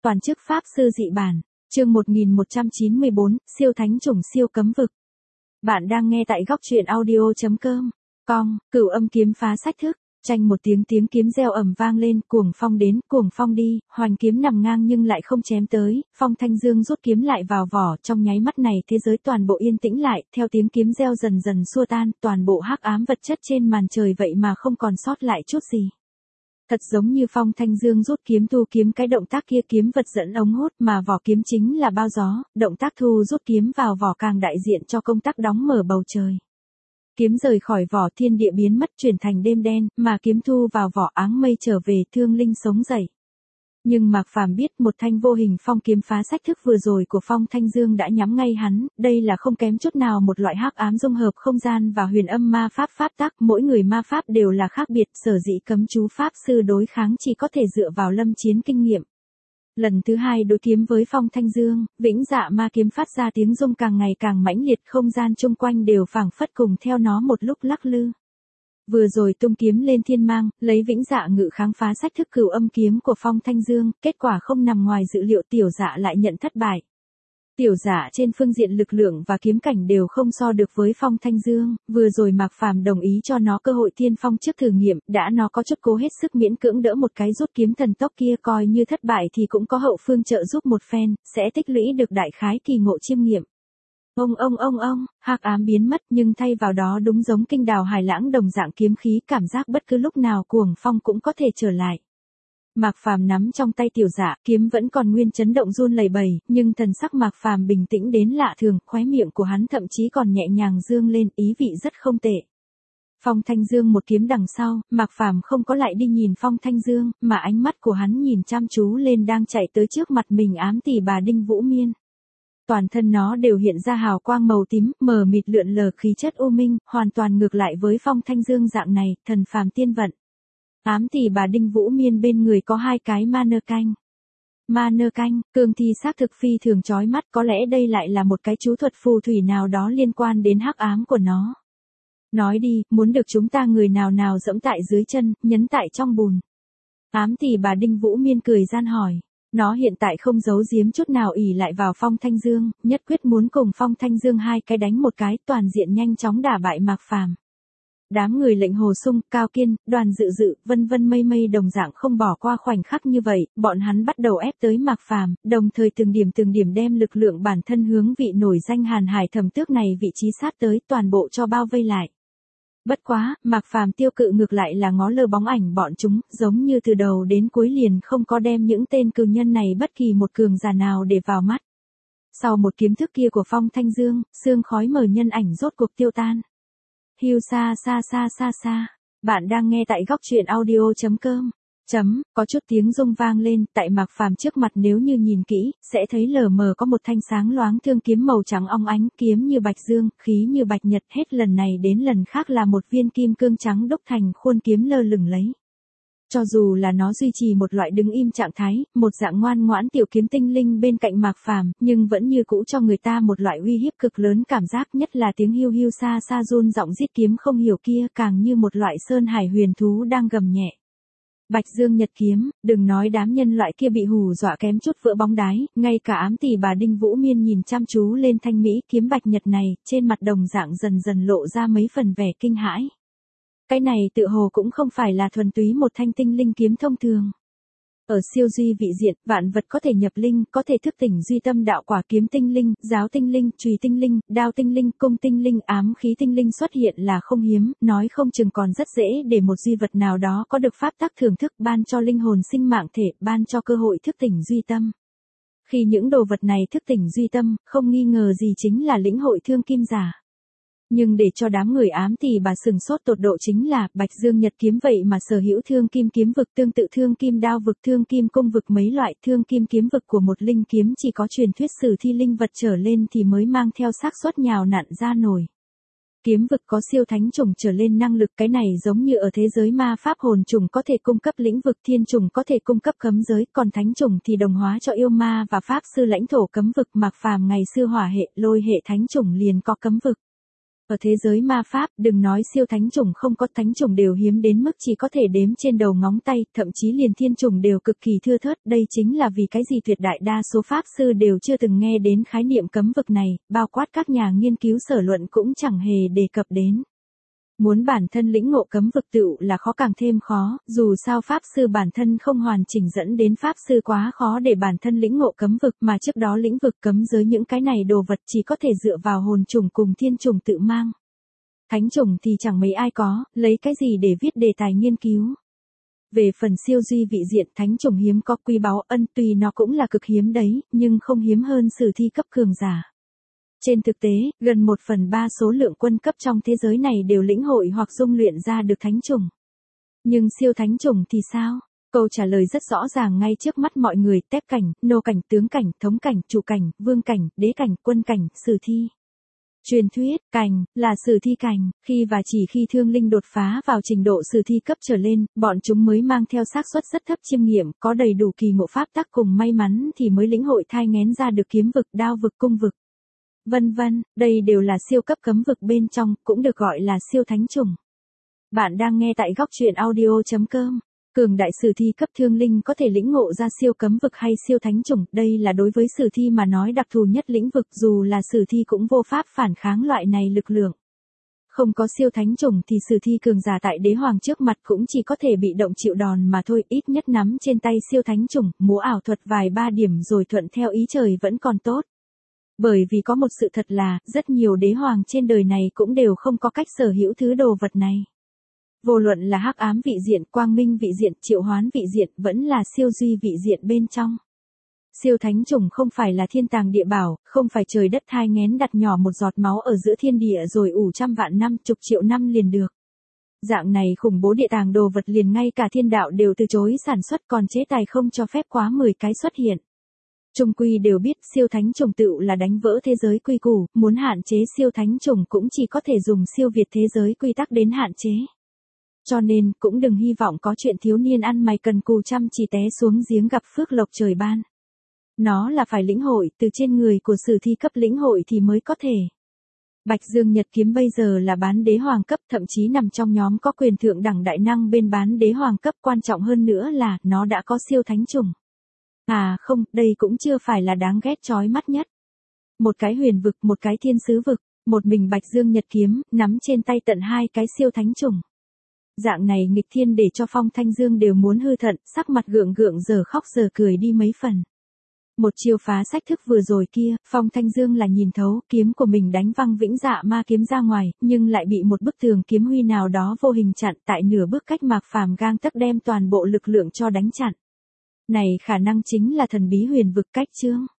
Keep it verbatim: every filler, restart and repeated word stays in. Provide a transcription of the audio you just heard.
Toàn chức Pháp Sư dị bản, chương một nghìn một trăm chín mươi bốn, siêu thánh chủng siêu cấm vực. Bạn đang nghe tại góc truyện audio chấm com. Com, Cửu Âm kiếm phá sách thức, tranh một tiếng tiếng kiếm reo ầm vang lên, cuồng phong đến, cuồng phong đi, hoành kiếm nằm ngang nhưng lại không chém tới, Phong Thanh Dương rút kiếm lại vào vỏ, trong nháy mắt này thế giới toàn bộ yên tĩnh lại, theo tiếng kiếm reo dần dần xua tan, toàn bộ hắc ám vật chất trên màn trời vậy mà không còn sót lại chút gì. Thật giống như Phong Thanh Dương rút kiếm thu kiếm cái động tác kia kiếm vật dẫn ống hút mà vỏ kiếm chính là bao gió, động tác thu rút kiếm vào vỏ càng đại diện cho công tác đóng mở bầu trời. Kiếm rời khỏi vỏ thiên địa biến mất chuyển thành đêm đen, mà kiếm thu vào vỏ áng mây trở về thương linh sống dậy. Nhưng Mạc Phàm biết một thanh vô hình phong kiếm phá sách thức vừa rồi của Phong Thanh Dương đã nhắm ngay hắn, đây là không kém chút nào một loại hắc ám dung hợp không gian và huyền âm ma pháp pháp tắc, mỗi người ma pháp đều là khác biệt, sở dĩ cấm chú pháp sư đối kháng chỉ có thể dựa vào lâm chiến kinh nghiệm. Lần thứ hai đối kiếm với Phong Thanh Dương, vĩnh dạ ma kiếm phát ra tiếng rung càng ngày càng mãnh liệt, không gian chung quanh đều phảng phất cùng theo nó một lúc lắc lư. Vừa rồi tung kiếm lên thiên mang, lấy vĩnh dạ ngự kháng phá sách thức Cửu Âm kiếm của Phong Thanh Dương, kết quả không nằm ngoài dự liệu, tiểu dạ lại nhận thất bại. Tiểu dạ trên phương diện lực lượng và kiếm cảnh đều không so được với Phong Thanh Dương, vừa rồi Mạc Phàm đồng ý cho nó cơ hội tiên phong trước thử nghiệm, đã nó có chút cố hết sức miễn cưỡng đỡ một cái rút kiếm thần tốc kia, coi như thất bại thì cũng có hậu phương trợ giúp một phen, sẽ tích lũy được đại khái kỳ ngộ chiêm nghiệm. Ông ông ông ông, hắc ám biến mất nhưng thay vào đó đúng giống kinh đào hải lãng đồng dạng kiếm khí, cảm giác bất cứ lúc nào cuồng phong cũng có thể trở lại. Mạc Phàm nắm trong tay tiểu dạ, kiếm vẫn còn nguyên chấn động run lẩy bẩy, nhưng thần sắc Mạc Phàm bình tĩnh đến lạ thường, khóe miệng của hắn thậm chí còn nhẹ nhàng dương lên, ý vị rất không tệ. Phong Thanh Dương một kiếm đằng sau, Mạc Phàm không có lại đi nhìn Phong Thanh Dương, mà ánh mắt của hắn nhìn chăm chú lên đang chạy tới trước mặt mình ám tỷ bà Đinh Vũ Miên. Toàn thân nó đều hiện ra hào quang màu tím, mờ mịt lượn lờ khí chất u minh, hoàn toàn ngược lại với Phong Thanh Dương dạng này, thần phàm tiên vận. Ám tỷ bà Đinh Vũ Miên bên người có hai cái ma nơ canh. Ma nơ canh, cương thi xác thực phi thường chói mắt, có lẽ đây lại là một cái chú thuật phù thủy nào đó liên quan đến hắc ám của nó. Nói đi, muốn được chúng ta người nào nào dẫm tại dưới chân, nhấn tại trong bùn. Ám tỷ bà Đinh Vũ Miên cười gian hỏi. Nó hiện tại không giấu giếm chút nào ỷ lại vào Phong Thanh Dương, nhất quyết muốn cùng Phong Thanh Dương hai cái đánh một cái, toàn diện nhanh chóng đả bại Mạc Phàm. Đám người lệnh Hồ Sung, Cao Kiên, Đoàn Dự Dự, vân vân mây mây đồng dạng không bỏ qua khoảnh khắc như vậy, bọn hắn bắt đầu ép tới Mạc Phàm, đồng thời từng điểm từng điểm đem lực lượng bản thân hướng vị nổi danh Hàn Hải Thẩm Tước này vị trí sát tới, toàn bộ cho bao vây lại. Bất quá, Mạc Phàm tiêu cự ngược lại là ngó lơ bóng ảnh bọn chúng, giống như từ đầu đến cuối liền không có đem những tên cừu nhân này bất kỳ một cường giả nào để vào mắt. Sau một kiếm thức kia của Phong Thanh Dương, sương khói mờ nhân ảnh rốt cuộc tiêu tan. Hiu xa xa xa xa xa, bạn đang nghe tại góc truyện audio chấm com. Chấm, có chút tiếng rung vang lên, tại Mạc Phàm trước mặt nếu như nhìn kỹ, sẽ thấy lờ mờ có một thanh sáng loáng thương kiếm màu trắng óng ánh, kiếm như bạch dương, khí như bạch nhật, hết lần này đến lần khác là một viên kim cương trắng đúc thành khuôn kiếm lơ lửng lấy. Cho dù là nó duy trì một loại đứng im trạng thái, một dạng ngoan ngoãn tiểu kiếm tinh linh bên cạnh Mạc Phàm, nhưng vẫn như cũ cho người ta một loại uy hiếp cực lớn, cảm giác nhất là tiếng hiu hiu xa xa run giọng rít kiếm không hiểu kia, càng như một loại sơn hải huyền thú đang gầm nhẹ. Bạch Dương Nhật kiếm, đừng nói đám nhân loại kia bị hù dọa kém chút vỡ bóng đái, ngay cả ám tỷ bà Đinh Vũ Miên nhìn chăm chú lên thanh mỹ kiếm bạch nhật này, trên mặt đồng dạng dần dần lộ ra mấy phần vẻ kinh hãi. Cái này tự hồ cũng không phải là thuần túy một thanh tinh linh kiếm thông thường. Ở siêu duy vị diện, vạn vật có thể nhập linh, có thể thức tỉnh duy tâm đạo quả, kiếm tinh linh, giáo tinh linh, chùy tinh linh, đao tinh linh, cung tinh linh, ám khí tinh linh xuất hiện là không hiếm, nói không chừng còn rất dễ để một duy vật nào đó có được pháp tắc thưởng thức, ban cho linh hồn sinh mạng thể, ban cho cơ hội thức tỉnh duy tâm. Khi những đồ vật này thức tỉnh duy tâm, không nghi ngờ gì chính là lĩnh hội thương kim giả. Nhưng để cho đám người ám tỷ bà sừng sốt tột độ chính là, Bạch Dương Nhật kiếm vậy mà sở hữu thương kim kiếm vực, tương tự thương kim đao vực, thương kim cung vực, mấy loại thương kim kiếm vực của một linh kiếm chỉ có truyền thuyết sử thi linh vật trở lên thì mới mang theo xác suất nhào nặn ra nổi. Kiếm vực có siêu thánh chủng trở lên năng lực, cái này giống như ở thế giới ma pháp hồn chủng có thể cung cấp lĩnh vực, thiên chủng có thể cung cấp cấm giới, còn thánh chủng thì đồng hóa cho yêu ma và pháp sư lãnh thổ cấm vực. Mạc Phàm ngày xưa hỏa hệ, lôi hệ thánh chủng liền có cấm vực. Ở thế giới ma pháp, đừng nói siêu thánh chủng không có, thánh chủng đều hiếm đến mức chỉ có thể đếm trên đầu ngón tay, thậm chí liền thiên chủng đều cực kỳ thưa thớt, đây chính là vì cái gì tuyệt đại đa số pháp sư đều chưa từng nghe đến khái niệm cấm vực này, bao quát các nhà nghiên cứu sở luận cũng chẳng hề đề cập đến. Muốn bản thân lĩnh ngộ cấm vực tựu là khó càng thêm khó, dù sao pháp sư bản thân không hoàn chỉnh dẫn đến pháp sư quá khó để bản thân lĩnh ngộ cấm vực, mà trước đó lĩnh vực cấm giới những cái này đồ vật chỉ có thể dựa vào hồn trùng cùng thiên trùng tự mang. Thánh trùng thì chẳng mấy ai có, lấy cái gì để viết đề tài nghiên cứu. Về phần siêu duy vị diện, thánh trùng hiếm có quý báu ân, tuy nó cũng là cực hiếm đấy, nhưng không hiếm hơn sử thi cấp cường giả. Trên thực tế, gần một phần ba số lượng quân cấp trong thế giới này đều lĩnh hội hoặc dung luyện ra được thánh chủng. Nhưng siêu thánh chủng thì sao? Câu trả lời rất rõ ràng ngay trước mắt mọi người: tép cảnh, nô cảnh, tướng cảnh, thống cảnh, chủ cảnh, vương cảnh, đế cảnh, quân cảnh, sử thi. Truyền thuyết, cảnh, là sử thi cảnh, khi và chỉ khi thương linh đột phá vào trình độ sử thi cấp trở lên, bọn chúng mới mang theo xác suất rất thấp chiêm nghiệm, có đầy đủ kỳ ngộ pháp tắc cùng may mắn thì mới lĩnh hội thai nghén ra được kiếm vực, đao vực, cung vực. Vân vân, đây đều là siêu cấp cấm vực bên trong, cũng được gọi là siêu thánh chủng. Bạn đang nghe tại góc truyện audio chấm com. Cường đại sử thi cấp thương linh có thể lĩnh ngộ ra siêu cấm vực hay siêu thánh chủng, đây là đối với sử thi mà nói đặc thù nhất lĩnh vực, dù là sử thi cũng vô pháp phản kháng loại này lực lượng. Không có siêu thánh chủng thì sử thi cường giả tại đế hoàng trước mặt cũng chỉ có thể bị động chịu đòn mà thôi, ít nhất nắm trên tay siêu thánh chủng, múa ảo thuật vài ba điểm rồi thuận theo ý trời vẫn còn tốt. Bởi vì có một sự thật là, rất nhiều đế hoàng trên đời này cũng đều không có cách sở hữu thứ đồ vật này. Vô luận là hắc ám vị diện, quang minh vị diện, triệu hoán vị diện, vẫn là siêu duy vị diện bên trong. Siêu thánh chủng không phải là thiên tàng địa bảo, không phải trời đất thai nghén đặt nhỏ một giọt máu ở giữa thiên địa rồi ủ trăm vạn năm, chục triệu năm liền được. Dạng này khủng bố địa tàng đồ vật liền ngay cả thiên đạo đều từ chối sản xuất, còn chế tài không cho phép quá mười cái xuất hiện. Trung quy đều biết siêu thánh chủng tựu là đánh vỡ thế giới quy củ, muốn hạn chế siêu thánh chủng cũng chỉ có thể dùng siêu việt thế giới quy tắc đến hạn chế. Cho nên, cũng đừng hy vọng có chuyện thiếu niên ăn mày cần cù chăm chỉ té xuống giếng gặp phước lộc trời ban. Nó là phải lĩnh hội, từ trên người của sử thi cấp lĩnh hội thì mới có thể. Bạch Dương Nhật Kiếm bây giờ là bán đế hoàng cấp, thậm chí nằm trong nhóm có quyền thượng đẳng đại năng bên bán đế hoàng cấp, quan trọng hơn nữa là, nó đã có siêu thánh chủng. À không, đây cũng chưa phải là đáng ghét chói mắt nhất. Một cái huyền vực, một cái thiên sứ vực, một mình Bạch Dương Nhật Kiếm, nắm trên tay tận hai cái siêu thánh chủng. Dạng này nghịch thiên để cho Phong Thanh Dương đều muốn hư thận, sắc mặt gượng gượng giờ khóc giờ cười đi mấy phần. Một chiêu phá sách thức vừa rồi kia, Phong Thanh Dương là nhìn thấu, kiếm của mình đánh văng vĩnh dạ ma kiếm ra ngoài, nhưng lại bị một bức tường kiếm huy nào đó vô hình chặn, tại nửa bước cách Mạc Phàm gang tấc đem toàn bộ lực lượng cho đánh chặn. Này khả năng chính là thần bí huyền vực cách chương.